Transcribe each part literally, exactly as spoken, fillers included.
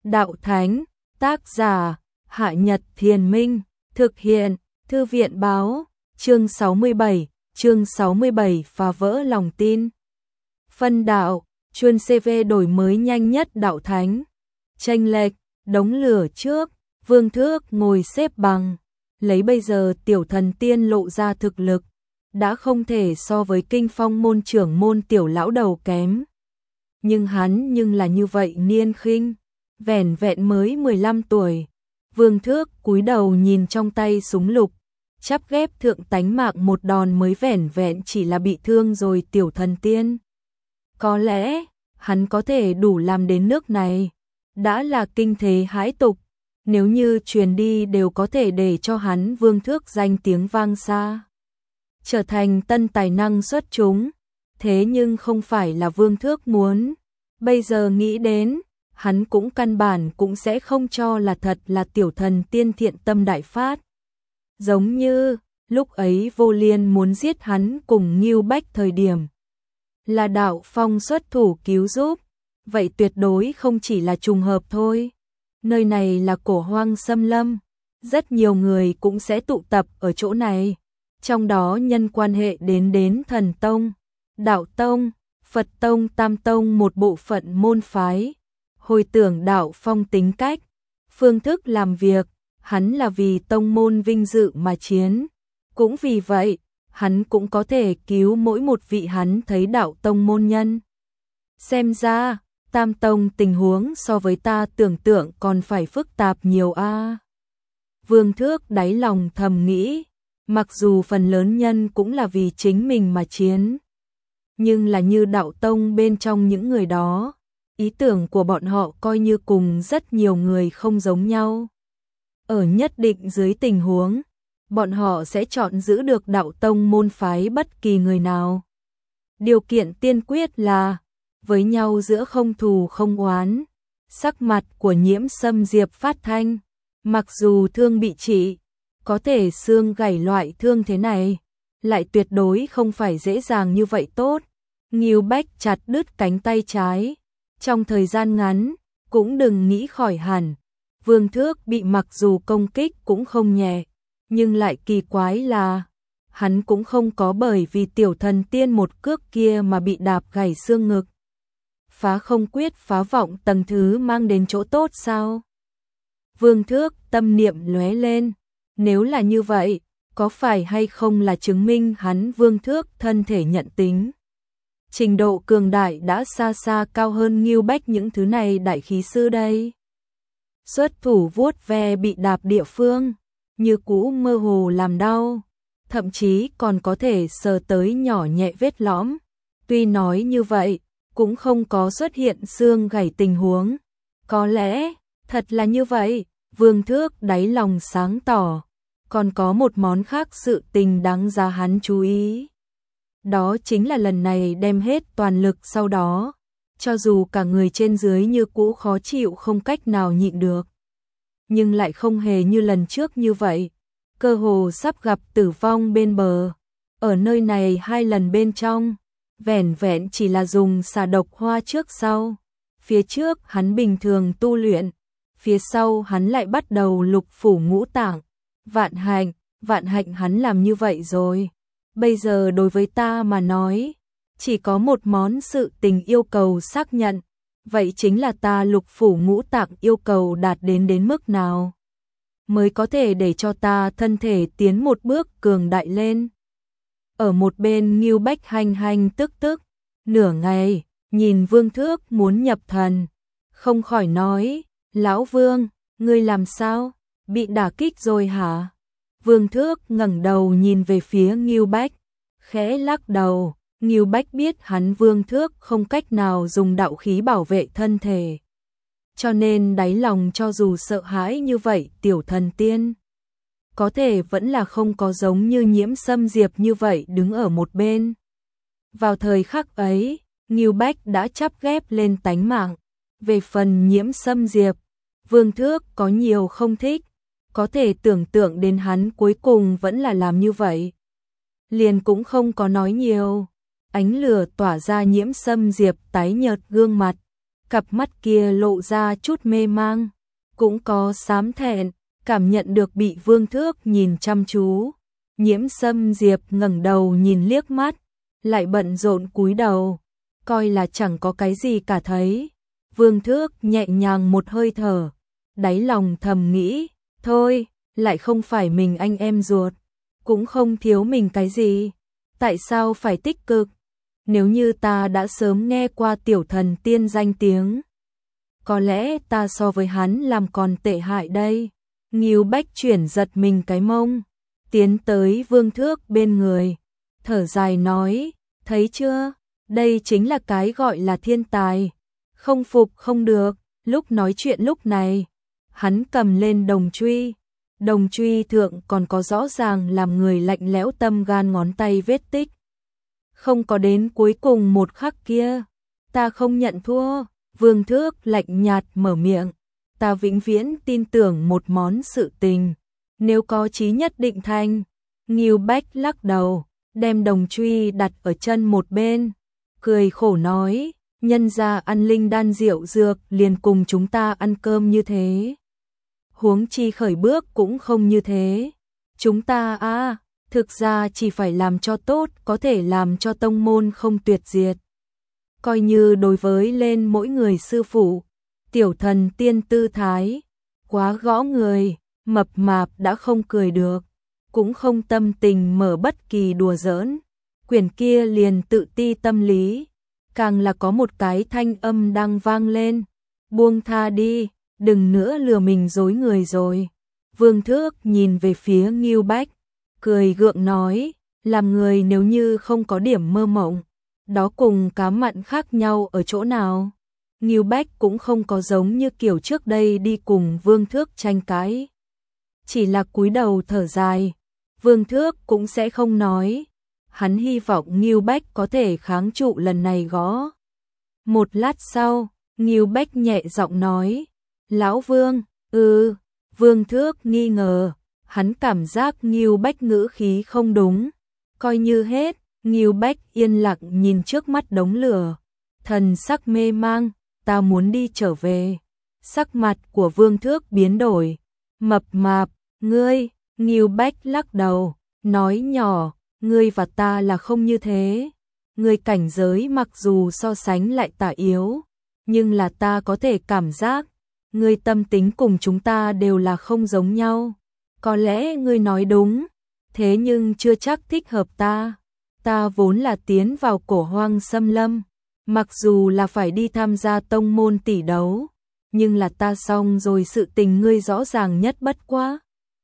Đạo Thánh, tác giả, Hạ Nhật Thiền Minh, thực hiện, Thư viện Báo, chương sáu mươi bảy, chương sáu mươi bảy phá vỡ lòng tin. Phân đạo, chuyên xê vê đổi mới nhanh nhất Đạo Thánh. Chênh lệch, đống lửa trước, Vương Thước ngồi xếp bằng, lấy bây giờ tiểu thần tiên lộ ra thực lực, đã không thể so với Kinh Phong môn trưởng môn tiểu lão đầu kém. Nhưng hắn nhưng là như vậy niên khinh, vẻn vẹn mới mười lăm tuổi. Vương Thước cúi đầu nhìn trong tay súng lục, chắp ghép thượng tánh mạng một đòn mới vẻn vẹn chỉ là bị thương rồi tiểu thần tiên. Có lẽ, hắn có thể đủ làm đến nước này, đã là kinh thế hãi tục, nếu như truyền đi đều có thể để cho hắn Vương Thước danh tiếng vang xa, trở thành tân tài năng xuất chúng. Thế nhưng không phải là Vương Thước muốn, bây giờ nghĩ đến, hắn cũng căn bản cũng sẽ không cho là thật là tiểu thần tiên thiện tâm đại phát. Giống như, lúc ấy Vô Liên muốn giết hắn cùng Ngưu Bách thời điểm, là Đạo Phong xuất thủ cứu giúp, vậy tuyệt đối không chỉ là trùng hợp thôi. Nơi này là cổ hoang xâm lâm, rất nhiều người cũng sẽ tụ tập ở chỗ này, trong đó nhân quan hệ đến đến Thần Tông, Đạo Tông, Phật Tông, Tam Tông một bộ phận môn phái. Hồi tưởng Đạo Phong tính cách, phương thức làm việc, hắn là vì tông môn vinh dự mà chiến, cũng vì vậy, hắn cũng có thể cứu mỗi một vị hắn thấy đạo tông môn nhân. Xem ra, Tam Tông tình huống so với ta tưởng tượng còn phải phức tạp nhiều a. À. Vương Thước đáy lòng thầm nghĩ, mặc dù phần lớn nhân cũng là vì chính mình mà chiến, nhưng là như đạo tông bên trong những người đó, ý tưởng của bọn họ coi như cùng rất nhiều người không giống nhau. Ở nhất định dưới tình huống, bọn họ sẽ chọn giữ được đạo tông môn phái bất kỳ người nào. Điều kiện tiên quyết là, với nhau giữa không thù không oán. Sắc mặt của Nhiễm Sâm Diệp phát thanh, mặc dù thương bị trị, có thể xương gãy loại thương thế này, lại tuyệt đối không phải dễ dàng như vậy tốt. Ngưu Bách chặt đứt cánh tay trái, trong thời gian ngắn, cũng đừng nghĩ khỏi hẳn. Vương Thước bị mặc dù công kích cũng không nhẹ, nhưng lại kỳ quái là, hắn cũng không có bởi vì tiểu thần tiên một cước kia mà bị đạp gãy xương ngực. Phá không quyết phá vọng tầng thứ mang đến chỗ tốt sao? Vương Thước tâm niệm lóe lên, nếu là như vậy, có phải hay không là chứng minh hắn Vương Thước thân thể nhận tính? Trình độ cường đại đã xa xa cao hơn Ngưu Bách những thứ này đại khí sư đây. Xuất thủ vuốt ve bị đạp địa phương, như cũ mơ hồ làm đau, thậm chí còn có thể sờ tới nhỏ nhẹ vết lõm. Tuy nói như vậy, cũng không có xuất hiện xương gãy tình huống. Có lẽ, thật là như vậy, Vương Thước đáy lòng sáng tỏ, còn có một món khác sự tình đáng giá hắn chú ý. Đó chính là lần này đem hết toàn lực sau đó, cho dù cả người trên dưới như cũ khó chịu không cách nào nhịn được. Nhưng lại không hề như lần trước như vậy, cơ hồ sắp gặp tử vong bên bờ. Ở nơi này hai lần bên trong, vẻn vẹn chỉ là dùng xà độc hoa trước sau. Phía trước hắn bình thường tu luyện, phía sau hắn lại bắt đầu lục phủ ngũ tạng. Vạn hạnh, vạn hạnh hắn làm như vậy rồi. Bây giờ đối với ta mà nói, chỉ có một món sự tình yêu cầu xác nhận, vậy chính là ta lục phủ ngũ tạng yêu cầu đạt đến đến mức nào, mới có thể để cho ta thân thể tiến một bước cường đại lên. Ở một bên Ngưu Bách hành hành tức tức, nửa ngày, nhìn Vương Thước muốn nhập thần, không khỏi nói, Lão Vương, ngươi làm sao, bị đả kích rồi hả? Vương Thước ngẩng đầu nhìn về phía Ngưu Bách, khẽ lắc đầu. Ngưu Bách biết hắn Vương Thước không cách nào dùng đạo khí bảo vệ thân thể, cho nên đáy lòng cho dù sợ hãi như vậy tiểu thần tiên, có thể vẫn là không có giống như Nhiễm Sâm Diệp như vậy đứng ở một bên. Vào thời khắc ấy, Ngưu Bách đã chắp ghép lên tánh mạng. Về phần Nhiễm Sâm Diệp, Vương Thước có nhiều không thích, có thể tưởng tượng đến hắn cuối cùng vẫn là làm như vậy. Liền cũng không có nói nhiều. Ánh lửa tỏa ra Nhiễm Sâm Diệp tái nhợt gương mặt, cặp mắt kia lộ ra chút mê mang, cũng có xám thẹn, cảm nhận được bị Vương Thước nhìn chăm chú. Nhiễm Sâm Diệp ngẩng đầu nhìn liếc mắt, lại bận rộn cúi đầu, coi là chẳng có cái gì cả thấy. Vương Thước nhẹ nhàng một hơi thở, đáy lòng thầm nghĩ, thôi, lại không phải mình anh em ruột, cũng không thiếu mình cái gì, tại sao phải tích cực? Nếu như ta đã sớm nghe qua Tiểu Thần Tiên danh tiếng, có lẽ ta so với hắn làm còn tệ hại đây. Ngưu Bách chuyển giật mình cái mông, tiến tới Vương Thước bên người, thở dài nói, thấy chưa, đây chính là cái gọi là thiên tài, không phục không được. Lúc nói chuyện lúc này, hắn cầm lên đồng truy, đồng truy thượng còn có rõ ràng làm người lạnh lẽo tâm gan ngón tay vết tích. Không có đến cuối cùng một khắc kia, ta không nhận thua. Vương Thước lạnh nhạt mở miệng, ta vĩnh viễn tin tưởng một món sự tình, nếu có chí nhất định thành. Ngưu Bách lắc đầu, đem đồng truy đặt ở chân một bên, cười khổ nói, nhân ra ăn linh đan rượu dược liền cùng chúng ta ăn cơm như thế, huống chi khởi bước cũng không như thế. Chúng ta a à, thực ra chỉ phải làm cho tốt, có thể làm cho tông môn không tuyệt diệt. Coi như đối với lên mỗi người sư phụ, Tiểu Thần Tiên tư thái, quá gõ người, mập mạp đã không cười được, cũng không tâm tình mở bất kỳ đùa giỡn. Quyển kia liền tự ti tâm lý, càng là có một cái thanh âm đang vang lên, buông tha đi, đừng nữa lừa mình dối người rồi. Vương Thước nhìn về phía Ngưu Bách, cười gượng nói, làm người nếu như không có điểm mơ mộng, đó cùng cá mặn khác nhau ở chỗ nào? Ngưu Bách cũng không có giống như kiểu trước đây đi cùng Vương Thước tranh cãi, chỉ là cúi đầu thở dài. Vương Thước cũng sẽ không nói, hắn hy vọng Ngưu Bách có thể kháng trụ lần này gõ. Một lát sau, Ngưu Bách nhẹ giọng nói, lão Vương, ừ. Vương Thước nghi ngờ, hắn cảm giác Ngưu Bách ngữ khí không đúng, coi như hết. Ngưu Bách yên lặng nhìn trước mắt đống lửa, thần sắc mê mang, ta muốn đi trở về. Sắc mặt của Vương Thước biến đổi, mập mạp, ngươi. Ngưu Bách lắc đầu, nói nhỏ, ngươi và ta là không như thế. Ngươi cảnh giới mặc dù so sánh lại tà yếu, nhưng là ta có thể cảm giác, ngươi tâm tính cùng chúng ta đều là không giống nhau. Có lẽ ngươi nói đúng, thế nhưng chưa chắc thích hợp ta. Ta vốn là tiến vào cổ hoang xâm lâm, mặc dù là phải đi tham gia tông môn tỷ đấu, nhưng là ta xong rồi sự tình ngươi rõ ràng nhất bất quá.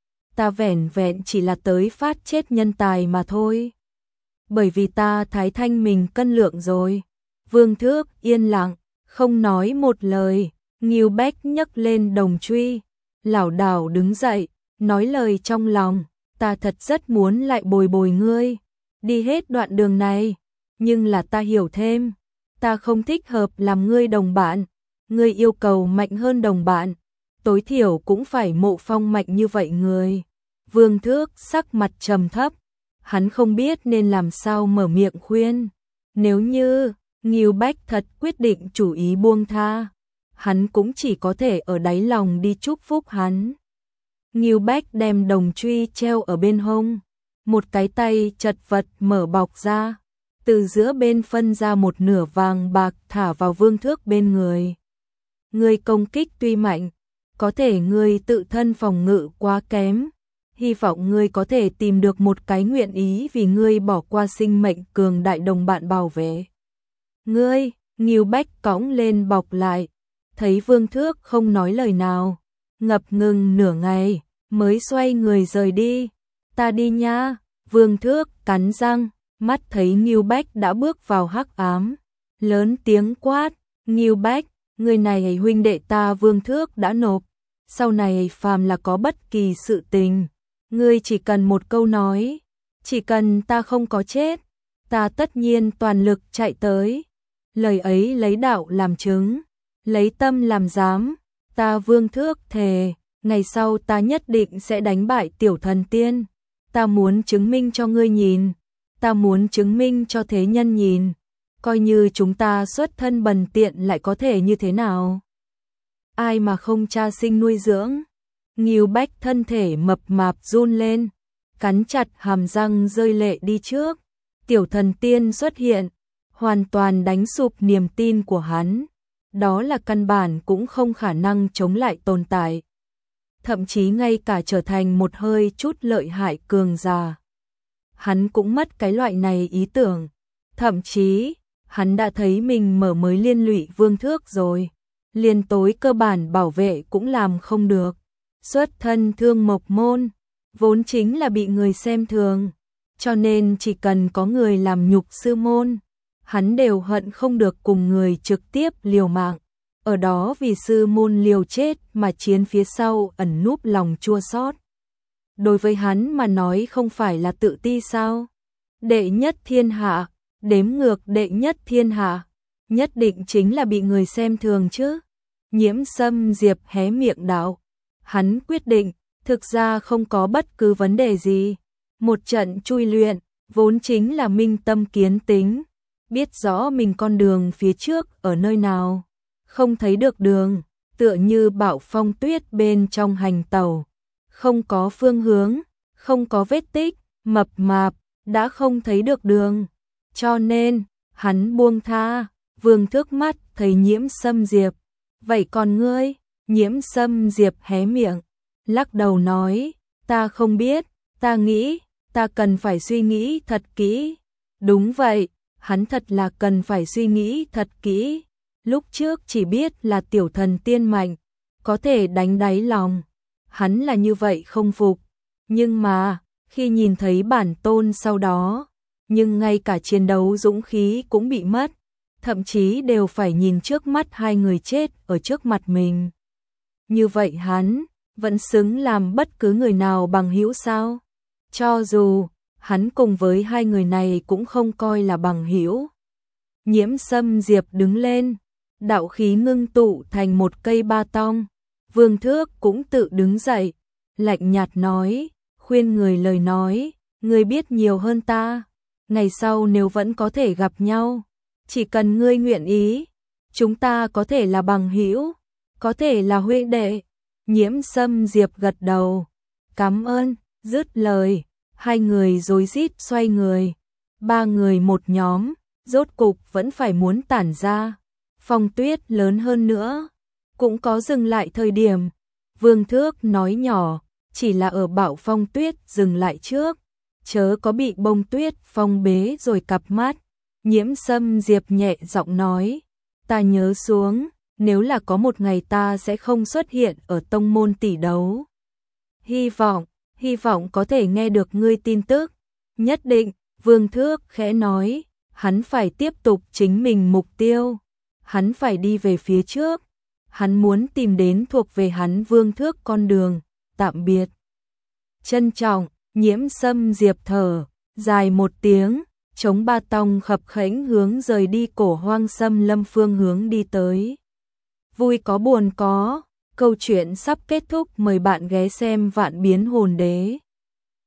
Ta vẻn vẹn chỉ là tới phát chết nhân tài mà thôi. Bởi vì ta thái thanh mình cân lượng rồi. Vương Thước yên lặng, không nói một lời. Ngưu Bách nhấc lên đồng truy, lảo đảo đứng dậy, nói lời trong lòng, ta thật rất muốn lại bồi bồi ngươi, đi hết đoạn đường này, nhưng là ta hiểu thêm, ta không thích hợp làm ngươi đồng bạn, ngươi yêu cầu mạnh hơn đồng bạn, tối thiểu cũng phải Mộ Phong mạnh như vậy người. Vương Thước sắc mặt trầm thấp, hắn không biết nên làm sao mở miệng khuyên. Nếu như Ngưu Bách thật quyết định chủ ý buông tha, hắn cũng chỉ có thể ở đáy lòng đi chúc phúc hắn. Ngưu Bách đem đồng truy treo ở bên hông, một cái tay chật vật mở bọc ra, từ giữa bên phân ra một nửa vàng bạc thả vào Vương Thước bên người. Ngươi công kích tuy mạnh, có thể ngươi tự thân phòng ngự quá kém, hy vọng ngươi có thể tìm được một cái nguyện ý vì ngươi bỏ qua sinh mệnh cường đại đồng bạn bảo vệ. Ngươi, Ngưu Bách cõng lên bọc lại, thấy Vương Thước không nói lời nào, ngập ngừng nửa ngày, mới xoay người rời đi. Ta đi nha. Vương Thước cắn răng, mắt thấy Ngưu Bách đã bước vào hắc ám, lớn tiếng quát, Ngưu Bách, người này huynh đệ ta Vương Thước đã nộp, sau này phàm là có bất kỳ sự tình, ngươi chỉ cần một câu nói, chỉ cần ta không có chết, ta tất nhiên toàn lực chạy tới. Lời ấy lấy đạo làm chứng, lấy tâm làm giám, ta Vương Thước thề, ngày sau ta nhất định sẽ đánh bại Tiểu Thần Tiên. Ta muốn chứng minh cho ngươi nhìn, ta muốn chứng minh cho thế nhân nhìn, coi như chúng ta xuất thân bần tiện lại có thể như thế nào? Ai mà không cha sinh nuôi dưỡng? Ngưu Bách thân thể mập mạp run lên, cắn chặt hàm răng rơi lệ đi trước. Tiểu thần tiên xuất hiện, hoàn toàn đánh sụp niềm tin của hắn. Đó là căn bản cũng không khả năng chống lại tồn tại. Thậm chí ngay cả trở thành một hơi chút lợi hại cường giả. Hắn cũng mất cái loại này ý tưởng. Thậm chí, hắn đã thấy mình mở mới liên lụy Vương Thước rồi. Liên tối cơ bản bảo vệ cũng làm không được. Xuất thân Thương Mộc môn, vốn chính là bị người xem thường. Cho nên chỉ cần có người làm nhục sư môn, hắn đều hận không được cùng người trực tiếp liều mạng. Ở đó vì sư môn liều chết mà chiến phía sau ẩn núp lòng chua xót. Đối với hắn mà nói không phải là tự ti sao? Đệ nhất thiên hạ, đếm ngược đệ nhất thiên hạ, nhất định chính là bị người xem thường chứ. Nhiễm Sâm Diệp hé miệng đạo. Hắn quyết định, thực ra không có bất cứ vấn đề gì. Một trận chui luyện, vốn chính là minh tâm kiến tính. Biết rõ mình con đường phía trước ở nơi nào. Không thấy được đường, tựa như bão phong tuyết bên trong hành tàu. Không có phương hướng, không có vết tích, mập mạp, đã không thấy được đường. Cho nên, hắn buông tha, Vương Thước mắt thấy Nhiễm Sâm Diệp. Vậy còn ngươi? Nhiễm Sâm Diệp hé miệng, lắc đầu nói, ta không biết, ta nghĩ, ta cần phải suy nghĩ thật kỹ. Đúng vậy, hắn thật là cần phải suy nghĩ thật kỹ. Lúc trước chỉ biết là tiểu thần tiên mạnh, có thể đánh đáy lòng. Hắn là như vậy không phục. Nhưng mà, khi nhìn thấy bản tôn sau đó, nhưng ngay cả chiến đấu dũng khí cũng bị mất. Thậm chí đều phải nhìn trước mắt hai người chết ở trước mặt mình. Như vậy hắn, vẫn xứng làm bất cứ người nào bằng hữu sao? Cho dù, hắn cùng với hai người này cũng không coi là bằng hữu. Nhiễm Sâm Diệp đứng lên, đạo khí ngưng tụ thành một cây ba tong. Vương Thước cũng tự đứng dậy, lạnh nhạt nói, khuyên người lời nói, ngươi biết nhiều hơn ta. Ngày sau nếu vẫn có thể gặp nhau, chỉ cần ngươi nguyện ý, chúng ta có thể là bằng hữu, có thể là huynh đệ. Nhiễm Sâm Diệp gật đầu, cảm ơn, dứt lời, hai người rối rít xoay người, ba người một nhóm, rốt cục vẫn phải muốn tản ra. Phong tuyết lớn hơn nữa, cũng có dừng lại thời điểm. Vương Thước nói nhỏ, chỉ là ở bão phong tuyết dừng lại trước, chớ có bị bông tuyết phong bế rồi cặp mắt. Nhiễm Sâm Diệp nhẹ giọng nói, ta nhớ xuống, nếu là có một ngày ta sẽ không xuất hiện ở tông môn tỷ đấu. Hy vọng, hy vọng có thể nghe được ngươi tin tức. Nhất định, Vương Thước khẽ nói, hắn phải tiếp tục chính mình mục tiêu. Hắn phải đi về phía trước. Hắn muốn tìm đến thuộc về hắn Vương Thước con đường. Tạm biệt. Trân trọng, Nhiễm Sâm Diệp thở dài một tiếng, chống ba tong khập khẽnh hướng rời đi cổ hoang xâm lâm phương hướng đi tới. Vui có buồn có, câu chuyện sắp kết thúc, mời bạn ghé xem Vạn Biến Hồn Đế.